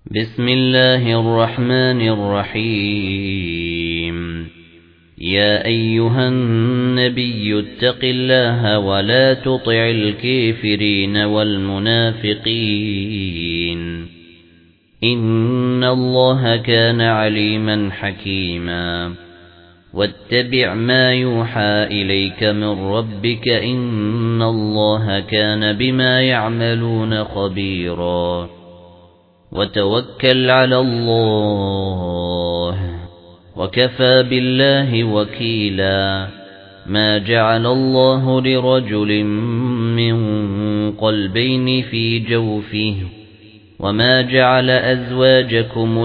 بسم الله الرحمن الرحيم يا أيها النبي اتق الله ولا تطع الكافرين والمنافقين إن الله كان عليما حكيما واتبع ما يوحى إليك من ربك إن الله كان بما يعملون خبيرا وتوكل على الله وكفى بالله وكيلا ما جعل الله لرجل من قلبين في جوفه وما جعل أزواجكم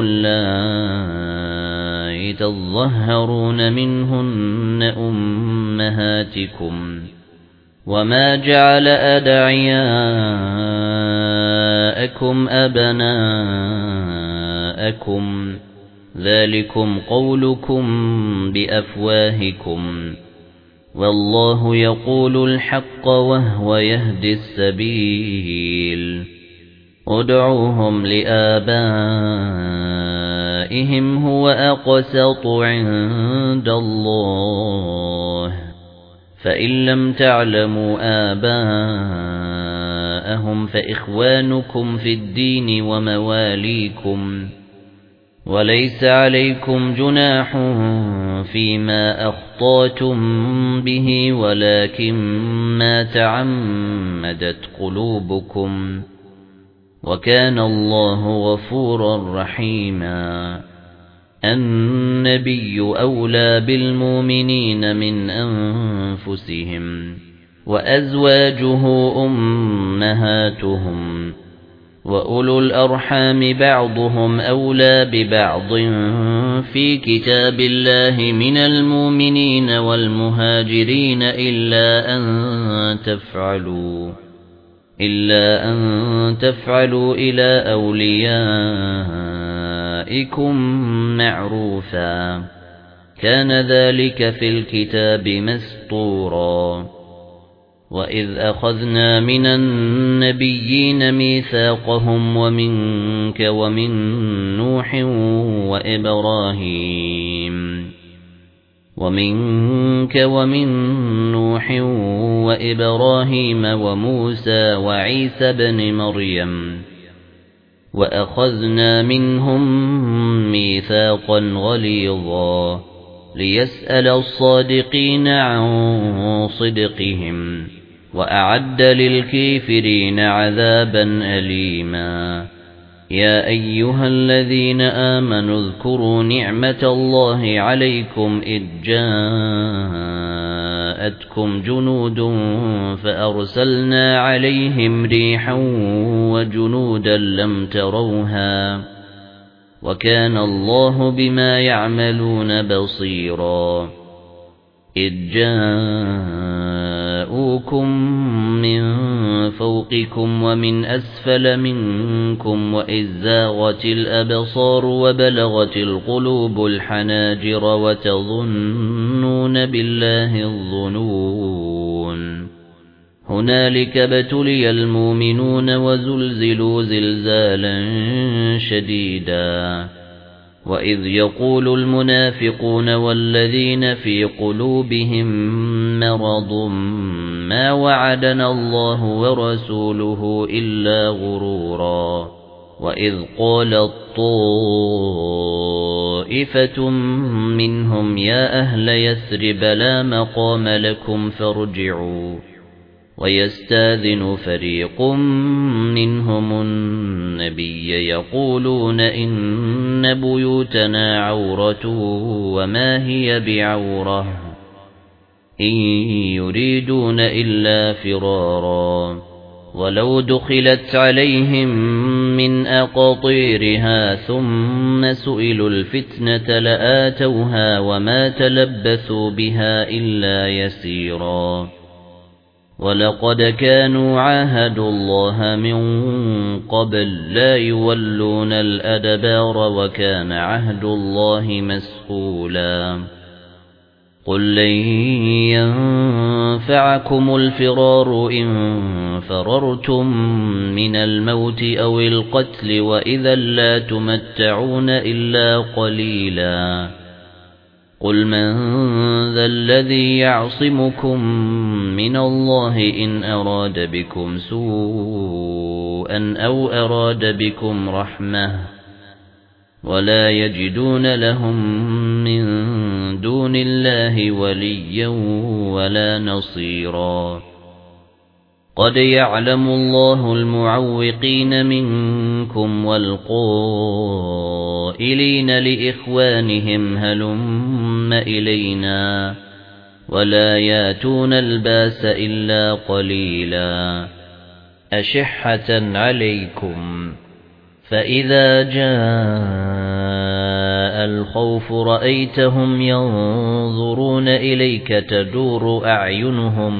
اللائي تظهرون منهن أمهاتكم وما جعل أدعياءكم أبناءكم ذلكم قولكم بأفواهكم والله يقول الحق وهو يهدي السبيل ادعوهم لآبائهم هو أقسط عند الله فإن لم تعلموا آباءهم فإخوانكم في الدين ومواليكم وليس عليكم جناح فيما أخطأتم به ولكن ما تعمدت قلوبكم وكان الله غفورا رحيما النبي أولى بالمؤمنين من أنفسهم وأزواجه أمهاتهم وأولو الأرحام بعضهم أولى ببعض في كتاب الله من المؤمنين والمهاجرين إلا أن تفعلوا إلى أوليائكم معروفا كان ذلك في الكتاب مسطورا وإذ أخذنا من النبيين ميثاقهم ومنك ومن نوح وإبراهيم وموسى وعيسى بن مريم وأخذنا منهم ميثاقا غليظا ليسأل الصادقين عن صدقهم وأعد للكافرين عذابا أليما يا أيها الذين آمنوا اذكروا نعمة الله عليكم إذ جاءتكم جنود فأرسلنا عليهم ريحا وجنودا لم تروها وكان الله بما يعملون بصيرا إذ جاءوكم من فوقكم ومن أسفل منكم وإذ زاغت الأبصار وبلغت القلوب الحناجر وتظنون بالله الظنون هنالك ابتلي المؤمنون وزلزلوا زلزالا شديدا وإذ يقول المنافقون والذين في قلوبهم مرض ما وعدنا الله ورسوله إلا غرورا وإذ قالت طائفة منهم يا أهل يثرب لا مقام لكم فارجعوا ويستاذن فريق منهم النبي يقولون إن بيوتنا عورة وما هي بعورة إن يريدون إلا فرارا ولو دخلت عليهم من أقاطيرها ثم سئلوا الفتنة لآتوها وما تلبثوا بها إلا يسيرا ولقد كانوا عاهدوا الله من قبل لا يولون الأدبار وكان عهد الله مسؤولا قل لن ينفعكم الفرار إن فررتم من الموت أو القتل وإذا لا تمتعون إلا قليلا قل من ذا الذي يعصمكم من الله إن أراد بكم سوءا أو أراد بكم رحمة ولا يجدون لهم من دون الله وليا ولا نصيرا قد يعلم الله المعوقين منكم والقائلين لإخوانهم هلم إلينا ولا ياتون الباس إلا قليلا أشحة عليكم فإذا جاء الخوف رأيتهم ينظرون إليك تدور أعينهم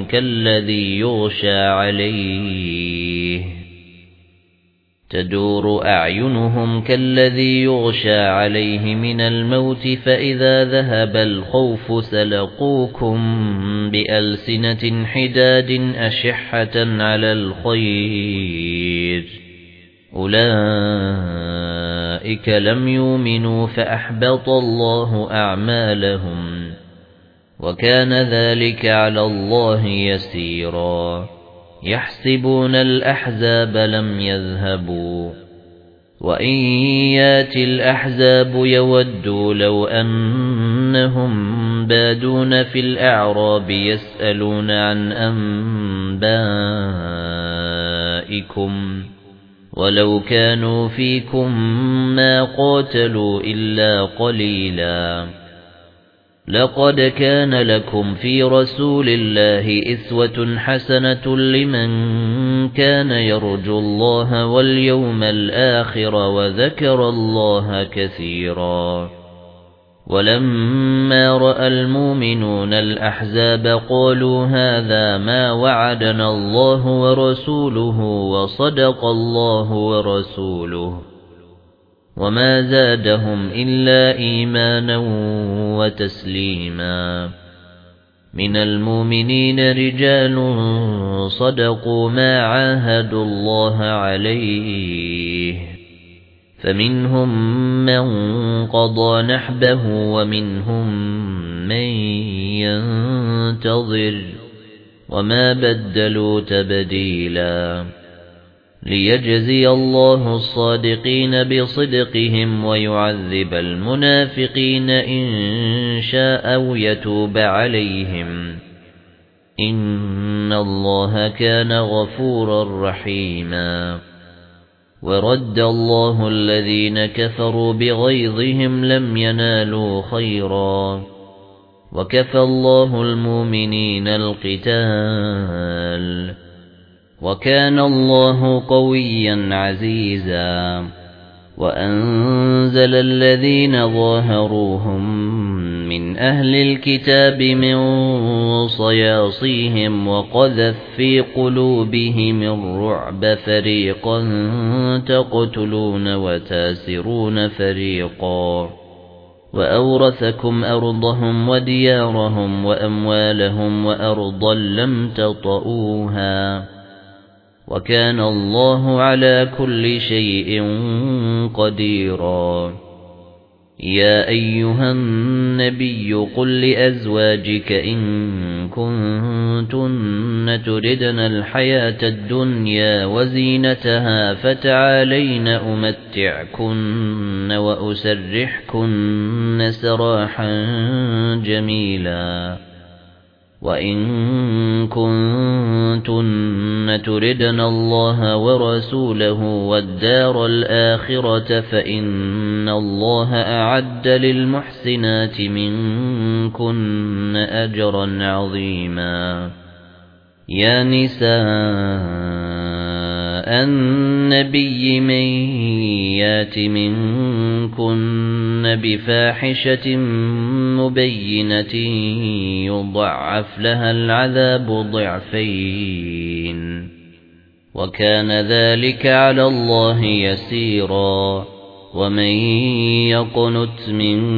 كالذي يغشى عليه من الموت فإذا ذهب الخوف سلقوكم بألسنة حداد أشحة على الخير أولئك لم يؤمنوا فأحبط الله أعمالهم وكان ذلك على الله يسيرا يحسبون الأحزاب لم يذهبوا وإن ياتي الأحزاب يودوا لو أنهم بادون في الأعراب يسألون عن أنبائكم ولو كانوا فيكم ما قاتلوا إلا قليلا لقد كان لكم في رسول الله أسوة حسنة لمن كان يرجو الله واليوم الآخر وذكر الله كثيرا ولما رأى المؤمنون الأحزاب قالوا هذا ما وعدنا الله ورسوله وصدق الله ورسوله وما زادهم إلا إيمانا وتسليما من المؤمنين رجال صدقوا ما عاهدوا الله عليه فمنهم من قضى نحبه ومنهم من ينتظر وما بدلوا تبديلا ليجزي الله الصادقين بصدقهم ويعذب المنافقين إن شاء أو يتوب عليهم إن الله كان غفورا رحيما ورد الله الذين كفروا بغيظهم لم ينالوا خيرا وكفى الله المؤمنين القتال وكان الله قويا عزيزا وأنزل الذين ظاهروهم من أهل الكتاب من صياصيهم وقذف في قلوبهم الرعب فريقا تقتلون وتاسرون فريقا وأورثكم أرضهم وديارهم وأموالهم وأرضا لم تطئوها وكان الله على كل شيء قديرا يا أيها النبي قل لأزواجك إن كنتن تردن الحياة الدنيا وزينتها فتعالين أمتعكن وأسرحكن سراحا جميلا وإن كنتن تردن الله ورسوله والدار الآخرة فإن الله أعد للمحسنات منكن أجرا عظيما يا نساء النبي من يات منكن بفاحشة مبينة يضعف لها العذاب ضعفين وكان ذلك على الله يسيرا ومن يقنت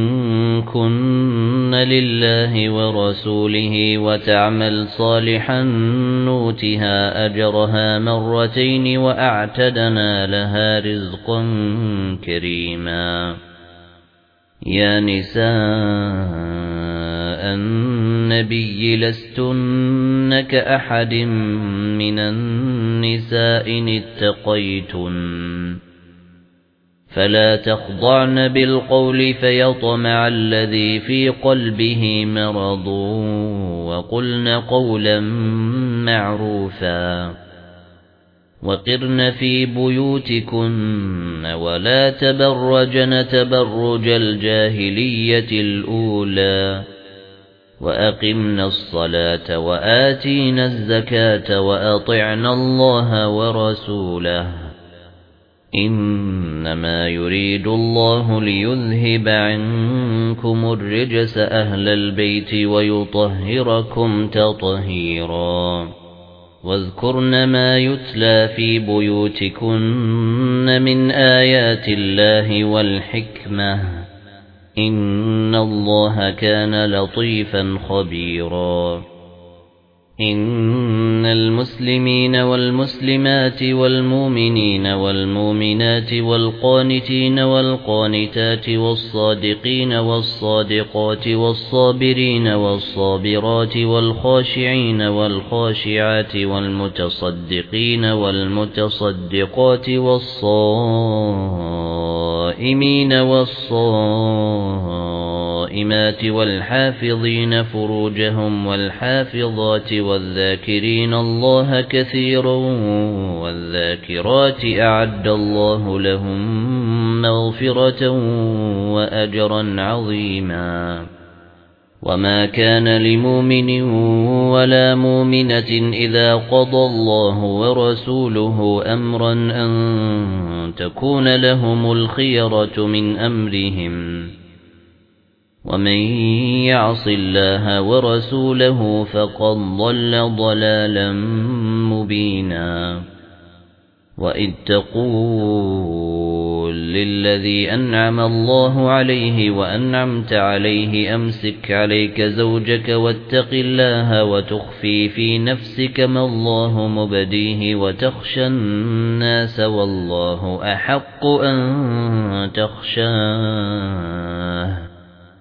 منكن لله ورسوله وتعمل صالحا نؤتها أجرها مرتين وأعتدنا لها رزقا كريما يا نساء النبي لستن كأحد من النساء إن اتقيتن فلا تخضعن بالقول فيطمع الذي في قلبه مرض وقلن قولا معروفا وقرن في بيوتكن ولا تبرجن تبرج الجاهلية الأولى وأقمنا الصلاة وآتينا الزكاة وأطعنا الله ورسوله إنما يريد الله ليذهب عنكم الرجس أهل البيت ويطهركم تطهيرا واذكرن ما يتلى في بيوتكن من آيات الله والحكمة إن الله كان لطيفا خبيرا إن المسلمين والمسلمات والمؤمنين والمؤمنات والقانتين والقانتات والصادقين والصادقات والصابرين والصابرات والخاشعين والخاشعات والمتصدقين والمتصدقات والصائمين والصائمات والحافظين فروجهم والحافظات والذاكرين الله كثيرا والذاكرات أعد الله لهم مغفرة وأجرا عظيما وما كان لمؤمن ولا مؤمنة إذا قضى الله ورسوله أمرا أن تكون لهم الخيرة من أمرهم ومن يعص الله ورسوله فقد ضل ضلالا مبينا وإذ تقول للذي أنعم الله عليه وأنعمت عليه أمسك عليك زوجك واتق الله وتخفي في نفسك ما الله مبديه وتخشى الناس والله أحق أن تخشاه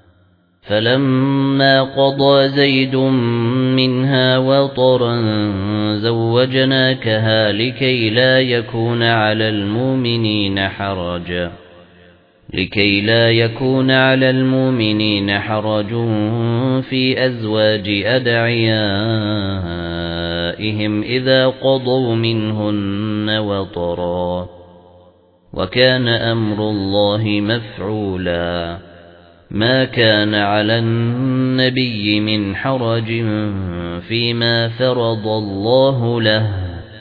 فلما قضى زيد منها وطرا زوجناكها لكي لا يكون على المؤمنين حرج في أزواج أدعيائهم إذا قضوا منهن وطرا وكان أمر الله مفعولا ما كان على النبي من حرج فيما فرض الله له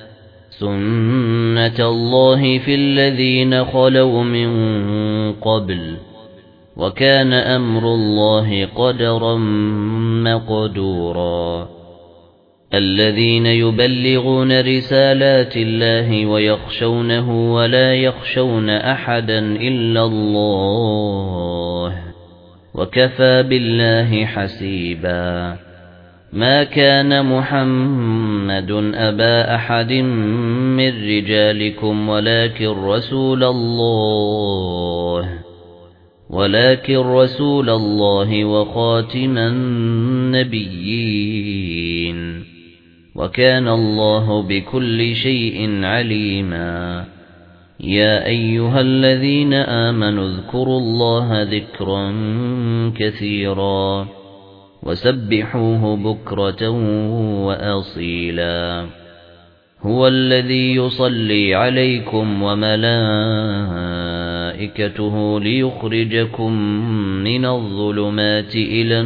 سنة الله في الذين خلوا من قبل وكان أمر الله قدرا مقدورا الذين يبلغون رسالات الله ويخشونه ولا يخشون أحدا إلا الله وكفى بالله حسيبا ما كان محمد أبا أحد من رجالكم ولكن رسول الله وخاتم النبيين وكان الله بكل شيء عليما يا أيها الذين آمنوا اذكروا الله ذكرا كثيرا وسبحوه بكرة وأصيلا هو الذي يصلي عليكم وملائكته ليخرجكم من الظلمات إلى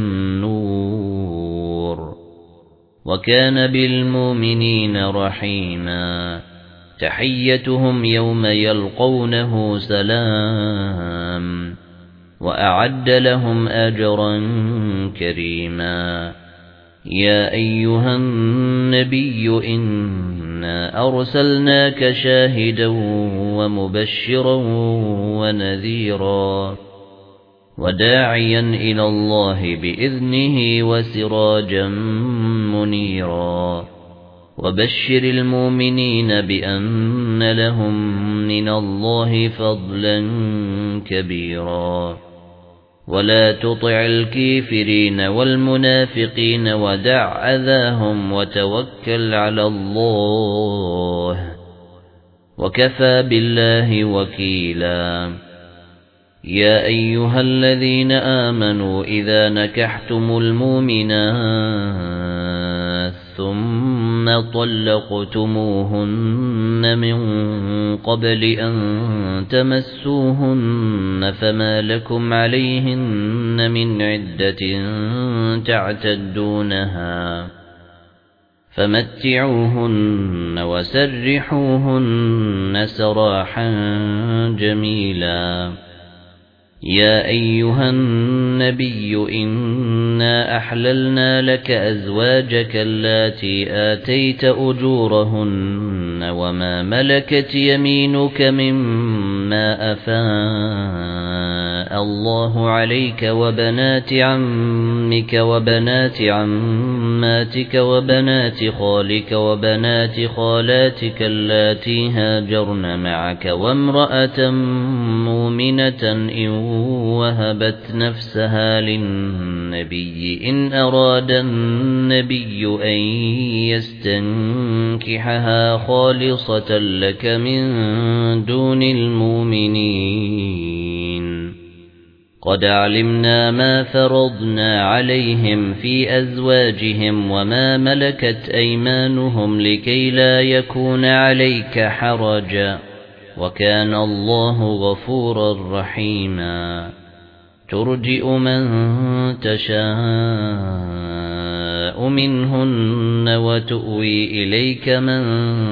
النور وكان بالمؤمنين رحيما تحيتهم يوم يلقونه سلام وأعد لهم أجرا كريما يا أيها النبي إن إِنَّا أَرْسَلْنَاكَ شَاهِدًا وَمُبَشِّرًا وَنَذِيرًا وَدَاعِيًا إِلَى اللَّهِ بِإِذْنِهِ وَسِرَاجًا مُنِيرًا وَبَشِّرِ الْمُؤْمِنِينَ بِأَنَّ لَهُم مِّنَ اللَّهِ فَضْلًا كَبِيرًا وَلَا تُطِعِ الْكَافِرِينَ وَالْمُنَافِقِينَ وَدَعْ أَذَاهُمْ وَتَوَكَّلْ عَلَى اللَّهِ وَكَفَى بِاللَّهِ وَكِيلًا يَا أَيُّهَا الَّذِينَ آمَنُوا إِذَا نَكَحْتُمُ الْمُؤْمِنَاتِ ثُمَّ طَلَّقْتُمُوهُنَّ مِن قَبْلِ أَن تَمَسُّوهُنَّ فَمَا لَكُمْ عَلَيْهِنَّ مِنْ عِدَّةٍ تَعْتَدُّونَهَا فَمَتِّعُوهُنَّ وَسَرِّحُوهُنَّ سَرَاحًا جَمِيلًا يَا أَيُّهَا النَّبِيُّ إِنَّا أَحْلَلْنَا لَكَ أَزْوَاجَكَ اللَّاتِي آتَيْتَ أُجُورَهُنَّ وَمَا مَلَكَتْ يَمِينُكَ مِمَّا أَفَاءَ اللَّهُ عَلَيْكَ وَبَنَاتِ عَمِّكَ وَبَنَاتِ عَمَّاتِكَ وَبَنَاتِ خَالِكَ وَبَنَاتِ خَالَاتِكَ اللَّاتِي هَاجَرْنَ مَعَكَ وَامْرَأَةً مُؤْمِنَةً إِن وَهَبَتْ نَفْسَهَا لِلنَّبِيِّ إِنْ أَرَادَ النَّبِيُّ أَن يَسْتَنكِحَهَا خَالِصَةً لَكَ مِن دُونِ الْمُؤْمِنِينَ قَدْ عَلِمْنَا مَا فَرَضْنَا عَلَيْهِمْ فِي أَزْوَاجِهِمْ وَمَا مَلَكَتْ أَيْمَانُهُمْ لِكَيْ لَا يَكُونَ عَلَيْكَ حَرَجٌ وَكَانَ اللَّهُ غَفُورًا رَّحِيمًا تُرْجِئُ مَن تَشَاءُ مِنْهُنَّ وَتُؤْوِي إِلَيْكَ مَن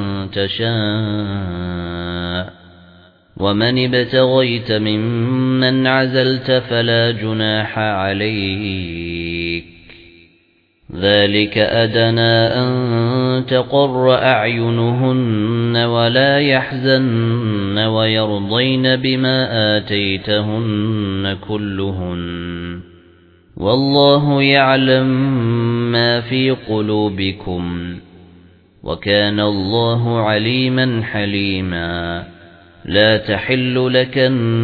تَشَاءُ وَمَنِ ابْتَغَيْتَ مِمَّنْ عَزَلْتَ فَلَا جُنَاحَ عَلَيْكَ ذَلِكَ أَدْنَىٰ أَن تَقَرَّ أَعْيُنُهُنَّ وَلَا يَحْزَنَّ وَيَرْضَيْنَ بِمَا آتَيْتَهُنَّ كُلُّهُنَّ وَاللَّهُ يَعْلَمُ مَا فِي قُلُوبِكُمْ وَكَانَ اللَّهُ عَلِيمًا حَلِيمًا لا تحل لك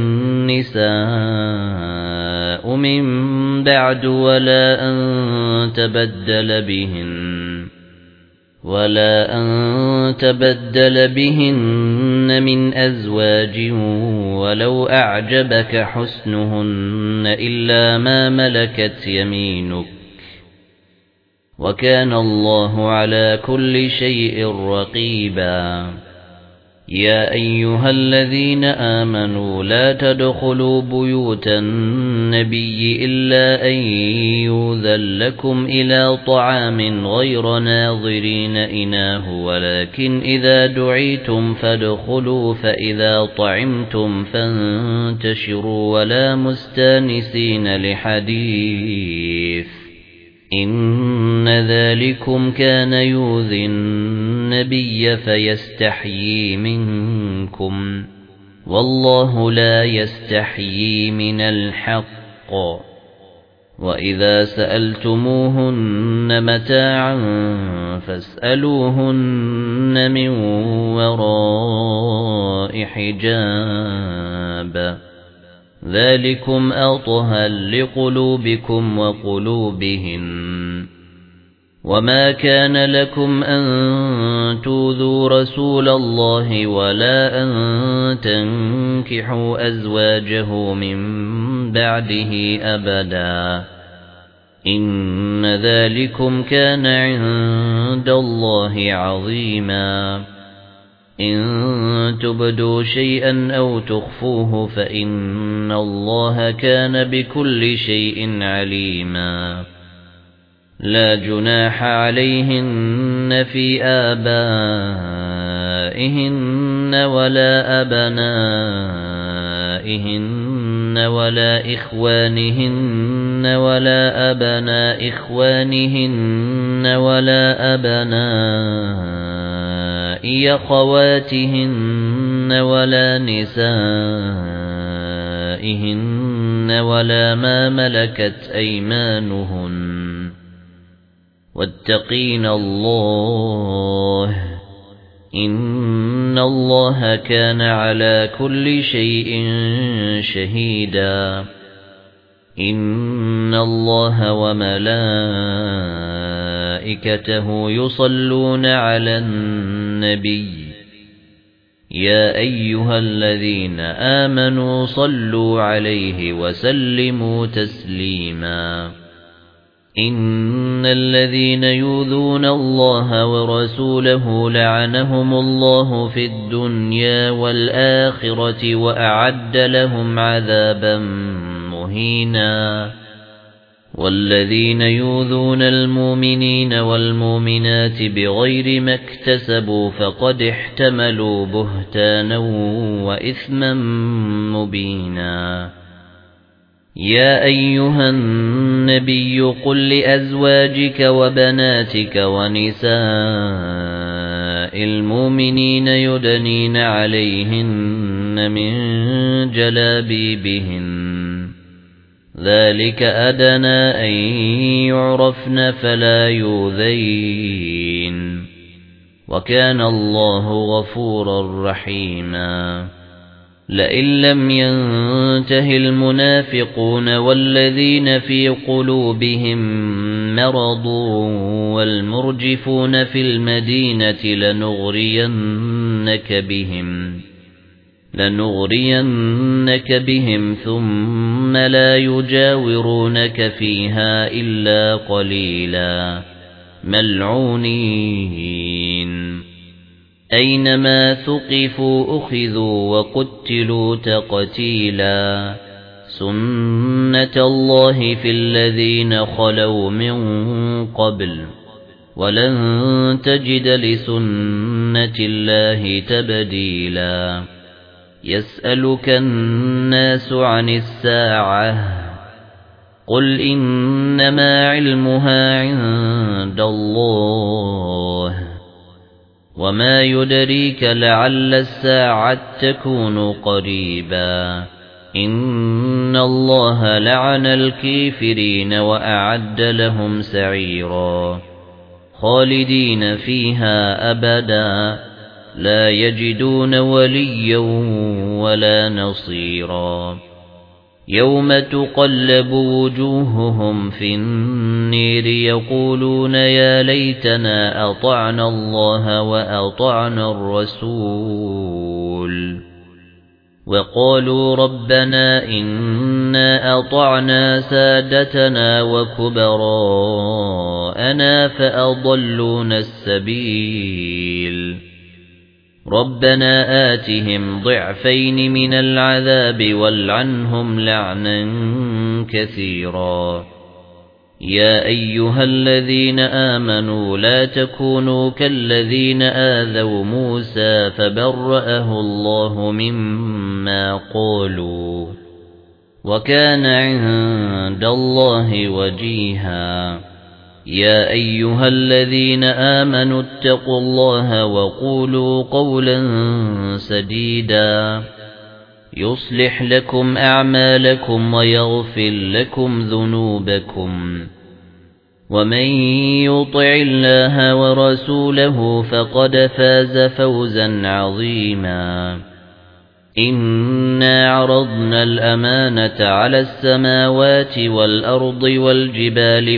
النساء من بعد ولا أن تبدل بهن من أزواج ولو أعجبك حسنهن إلا ما ملكت يمينك وكان الله على كل شيء رقيبا يا أيها الذين آمنوا لا تدخلوا بيوت النبي إلا أن يؤذن لكم إلى طعام غير ناظرين إناه ولكن إذا دعيتم فادخلوا فإذا طعمتم فانتشروا ولا مستانسين لحديث إن ذلكم كان يؤذي النبي فيستحيي منكم والله لا يستحيي من الحق وإذا سألتموهن متاعا فاسألوهن من وراء حجاب ذلكم أطهر لقلوبكم وقلوبهم وما كان لكم أن تؤذوا رسول الله ولا أن تنكحوا أزواجه من بعده أبدا إن ذلكم كان عند الله عظيما إن تبدوا شيئا أو تخفوه فإن الله كان بكل شيء عليما لا جناح عليهن في آبائهن ولا أبنائهن ولا إخوانهن ولا أبناء إخوانهن ولا أبناء خواتهن ولا نسائهن ولا ما ملكت أيمانهن واتقين الله إن الله كان على كل شيء شهيدا إن الله وملائكته يصلون على النبي يا أيها الذين آمنوا صلوا عليه وسلموا تسليما إن الذين يؤذون الله ورسوله لعنهم الله في الدنيا والآخرة وأعد لهم عذابا مهينا والذين يؤذون المؤمنين والمؤمنات بغير ما اكتسبوا فقد احتملوا بهتانا وإثما مبينا يا أيها النبي قل لأزواجك وبناتك ونساء المؤمنين يدنين عليهن من جلابيبهن ذلك أدنى أن يعرفن فلا يؤذين وكان الله غفورا رحيما لئن لم ينته المنافقون والذين في قلوبهم مرض والمرجفون في المدينة لنغرينك بهم ثم لا يجاورونك فيها إلا قليلا ملعونين أينما ثقفوا أخذوا وقتلوا تقتيلا سنة الله في الذين خلوا من قبل ولن تجد لسنة الله تبديلا يسألك الناس عن الساعة قل إنما علمها عند الله وما يدريك لعل الساعة تكون قريبا إن الله لعن الكافرين وأعد لهم سعيرا خالدين فيها أبدا لا يجدون وليا ولا نصيرا يوم تقلب وجوههم في النير يقولون يا ليتنا أطعنا الله وأطعنا الرسول وقالوا ربنا إنا أطعنا سادتنا وكبراءنا فأضلونا السبيل ربنا آتهم ضعفين من العذاب والعنهم لعنا كثيرا يا أيها الذين آمنوا لا تكونوا كالذين آذوا موسى فبرأه الله مما قالوا وكان عند الله وجيها يا أيها الذين آمنوا اتقوا الله وقولوا قولا سديدا يصلح لكم أعمالكم ويغفر لكم ذنوبكم ومن يطع الله ورسوله فقد فاز فوزا عظيما إنا عرضنا الأمانة على السماوات والأرض والجبال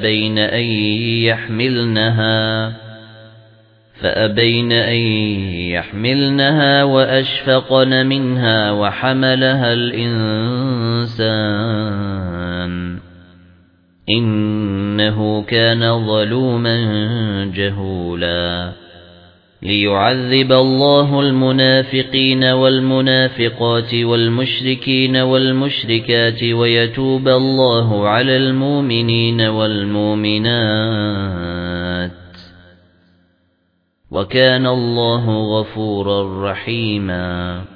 فأبين أن يحملنها وأشفقن منها وحملها الإنسان إنه كان ظلوما جهولا ليعذب الله المنافقين والمنافقات والمشركين والمشركات ويتوب الله على المؤمنين والمؤمنات وكان الله غفورا رحيما